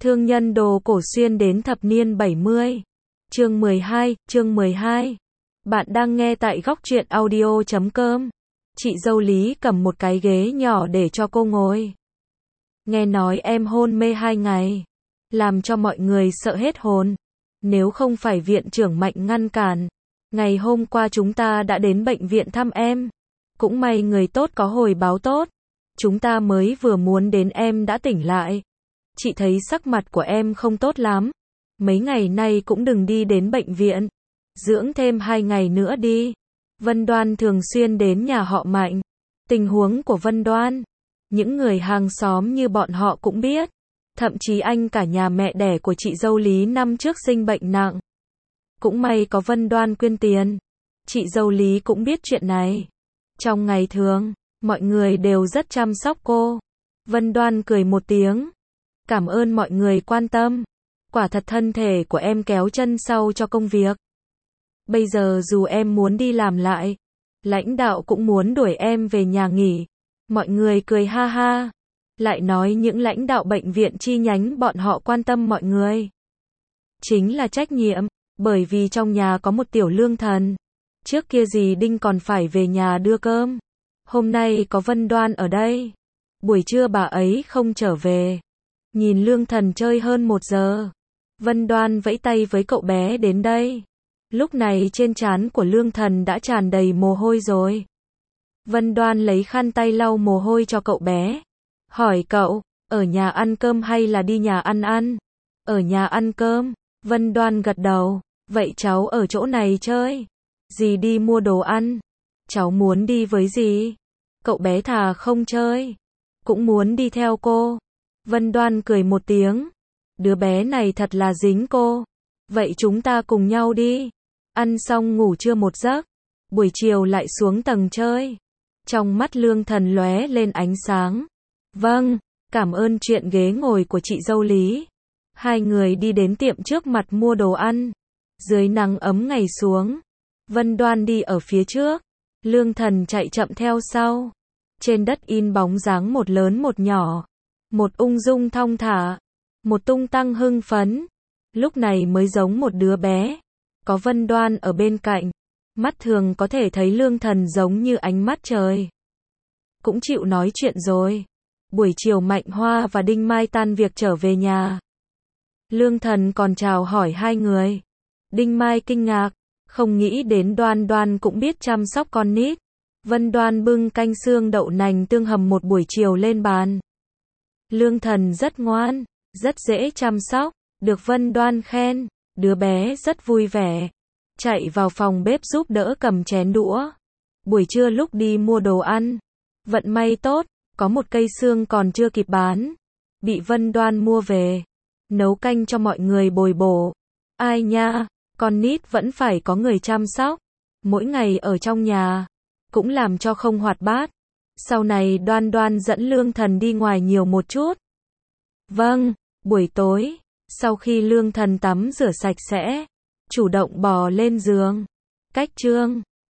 Thương nhân đồ cổ xuyên đến thập niên 70. Chương 12. Bạn đang nghe tại góc truyện audio.com. Chị dâu Lý cầm một cái ghế nhỏ để cho cô ngồi. Nghe nói em hôn mê 2 ngày, làm cho mọi người sợ hết hồn. Nếu không phải viện trưởng Mạnh ngăn cản, ngày hôm qua chúng ta đã đến bệnh viện thăm em. Cũng may người tốt có hồi báo tốt. Chúng ta mới vừa muốn đến em đã tỉnh lại. Chị thấy sắc mặt của em không tốt lắm. Mấy ngày nay cũng đừng đi đến bệnh viện. Dưỡng thêm 2 ngày nữa đi. Vân Đoan thường xuyên đến nhà họ Mạnh. Tình huống của Vân Đoan, những người hàng xóm như bọn họ cũng biết. Thậm chí anh cả nhà mẹ đẻ của chị dâu Lý năm trước sinh bệnh nặng. Cũng may có Vân Đoan quyên tiền. Chị dâu Lý cũng biết chuyện này. Trong ngày thường, mọi người đều rất chăm sóc cô. Vân Đoan cười một tiếng. Cảm ơn mọi người quan tâm. Quả thật thân thể của em kéo chân sau cho công việc. Bây giờ dù em muốn đi làm lại, lãnh đạo cũng muốn đuổi em về nhà nghỉ. Mọi người cười ha ha. Lại nói những lãnh đạo bệnh viện chi nhánh bọn họ quan tâm mọi người. Chính là trách nhiệm, bởi vì trong nhà có một tiểu lương thần. Trước kia dì Đinh còn phải về nhà đưa cơm. Hôm nay có Vân Đoan ở đây. Buổi trưa bà ấy không trở về. Nhìn lương thần chơi hơn 1 giờ. Vân Đoan vẫy tay với cậu bé đến đây. Lúc này trên trán của lương thần đã tràn đầy mồ hôi rồi. Vân Đoan lấy khăn tay lau mồ hôi cho cậu bé. Hỏi cậu, ở nhà ăn cơm hay là đi nhà ăn ăn? Ở nhà ăn cơm. Vân Đoan gật đầu. Vậy cháu ở chỗ này chơi. Dì đi mua đồ ăn. Cháu muốn đi với dì. Cậu bé thà không chơi, cũng muốn đi theo cô. Vân Đoan cười một tiếng. Đứa bé này thật là dính cô. Vậy chúng ta cùng nhau đi. Ăn xong ngủ trưa một giấc. Buổi chiều lại xuống tầng chơi. Trong mắt lương thần lóe lên ánh sáng. Vâng, cảm ơn chuyện ghế ngồi của chị dâu Lý. Hai người đi đến tiệm trước mặt mua đồ ăn. Dưới nắng ấm ngày xuống. Vân Đoan đi ở phía trước. Lương thần chạy chậm theo sau. Trên đất in bóng dáng một lớn một nhỏ. Một ung dung thong thả. Một tung tăng hưng phấn. Lúc này mới giống một đứa bé. Có Vân Đoan ở bên cạnh. Mắt thường có thể thấy lương thần giống như ánh mắt trời. Cũng chịu nói chuyện rồi. Buổi chiều Mạnh Hoa và Đinh Mai tan việc trở về nhà. Lương thần còn chào hỏi hai người. Đinh Mai kinh ngạc. Không nghĩ đến Đoan Đoan cũng biết chăm sóc con nít. Vân Đoan bưng canh xương đậu nành tương hầm một buổi chiều lên bàn. Lương thần rất ngoan, rất dễ chăm sóc, được Vân Đoan khen, đứa bé rất vui vẻ. Chạy vào phòng bếp giúp đỡ cầm chén đũa. Buổi trưa lúc đi mua đồ ăn, vận may tốt, có một cây xương còn chưa kịp bán. Bị Vân Đoan mua về, nấu canh cho mọi người bồi bổ. Ai nha, con nít vẫn phải có người chăm sóc. Mỗi ngày ở trong nhà, cũng làm cho không hoạt bát. Sau này Đoan Đoan dẫn lương thần đi ngoài nhiều một chút. Vâng, buổi tối, sau khi lương thần tắm rửa sạch sẽ, chủ động bò lên giường. Cách trương,